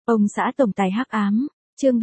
Ông xã tổng tài hắc ám, chương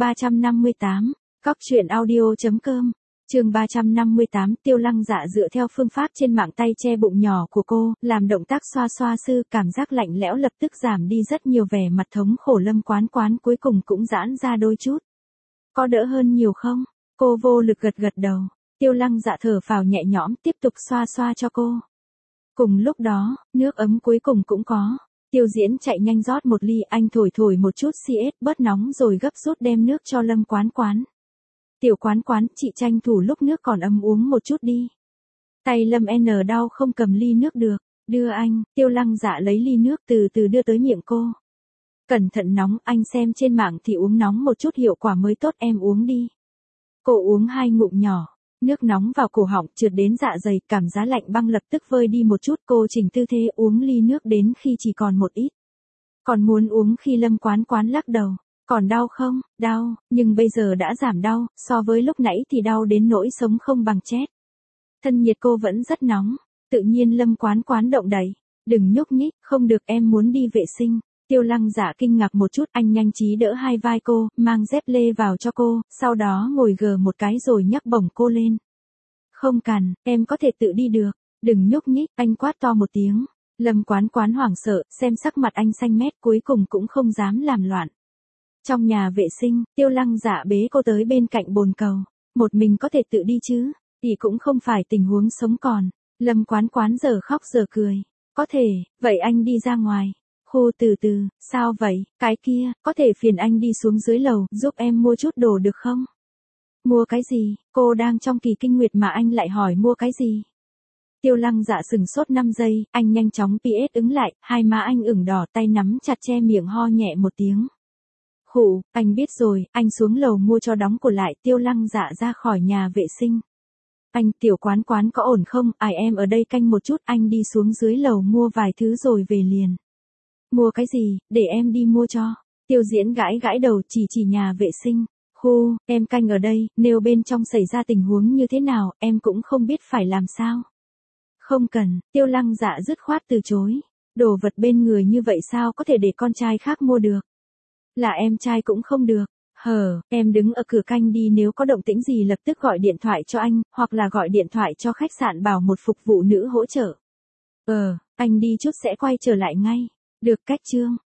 358, Cóc truyện audio.com, chương 358 Tiêu Lăng Dạ dựa theo phương pháp trên mạng tay che bụng nhỏ của cô, làm động tác xoa xoa sư, cảm giác lạnh lẽo lập tức giảm đi rất nhiều, vẻ mặt thống khổ Lâm Quán Quán cuối cùng cũng giãn ra đôi chút. Có đỡ hơn nhiều không? Cô vô lực gật gật đầu. Tiêu Lăng Dạ thở phào nhẹ nhõm tiếp tục xoa xoa cho cô. Cùng lúc đó, nước ấm cuối cùng cũng có. Tiêu Diễn chạy nhanh rót một ly, anh thổi thổi một chút CS bớt nóng rồi gấp rút đem nước cho Lâm Quán Quán. Tiểu Quán Quán, chị tranh thủ lúc nước còn ấm uống một chút đi. Tay Lâm N đau không cầm ly nước được, đưa anh. Tiêu Lăng Dạ lấy ly nước từ từ đưa tới miệng cô. Cẩn thận nóng, anh xem trên mạng thì uống nóng một chút hiệu quả mới tốt, em uống đi. Cô uống 2 ngụm nhỏ. Nước nóng vào cổ họng trượt đến dạ dày, cảm giác lạnh băng lập tức vơi đi một chút, cô chỉnh tư thế uống ly nước đến khi chỉ còn một ít. Còn muốn uống khi Lâm Quán Quán lắc đầu. Còn đau không? Đau, nhưng bây giờ đã giảm đau, so với lúc nãy thì đau đến nỗi sống không bằng chết. Thân nhiệt cô vẫn rất nóng, tự nhiên Lâm Quán Quán động đậy. Đừng nhúc nhích, không được, em muốn đi vệ sinh. Tiêu Lăng Dạ kinh ngạc một chút, anh nhanh trí đỡ hai vai cô, mang dép lê vào cho cô, sau đó ngồi gờ một cái rồi nhấc bổng cô lên. Không cần, em có thể tự đi được, đừng nhúc nhích, anh quát to một tiếng. Lâm Quán Quán hoảng sợ, xem sắc mặt anh xanh mét cuối cùng cũng không dám làm loạn. Trong nhà vệ sinh, Tiêu Lăng Dạ bế cô tới bên cạnh bồn cầu. Một mình có thể tự đi chứ, thì cũng không phải tình huống sống còn. Lâm Quán Quán giờ khóc giờ cười. Có thể, vậy anh đi ra ngoài. Khu từ từ, sao vậy, cái kia, có thể phiền anh đi xuống dưới lầu, giúp em mua chút đồ được không? Mua cái gì, cô đang trong kỳ kinh nguyệt mà anh lại hỏi mua cái gì? Tiêu Lăng Dạ sừng sốt 5 giây, anh nhanh chóng PS ứng lại, hai má anh ửng đỏ, tay nắm chặt che miệng ho nhẹ một tiếng. Khụ, anh biết rồi, anh xuống lầu mua cho đóng cửa lại. Tiêu Lăng Dạ ra khỏi nhà vệ sinh. Anh, Tiểu Quán Quán có ổn không? Em ở đây canh một chút, anh đi xuống dưới lầu mua vài thứ rồi về liền. Mua cái gì, để em đi mua cho. Tiêu Diễn gãi gãi đầu, chỉ nhà vệ sinh. Khu, em canh ở đây, nếu bên trong xảy ra tình huống như thế nào, em cũng không biết phải làm sao. Không cần, Tiêu Lăng Dạ dứt khoát từ chối. Đồ vật bên người như vậy sao có thể để con trai khác mua được. Là em trai cũng không được. Em đứng ở cửa canh đi, nếu có động tĩnh gì lập tức gọi điện thoại cho anh, hoặc là gọi điện thoại cho khách sạn bảo một phục vụ nữ hỗ trợ. Anh đi chút sẽ quay trở lại ngay. Được cách Trương.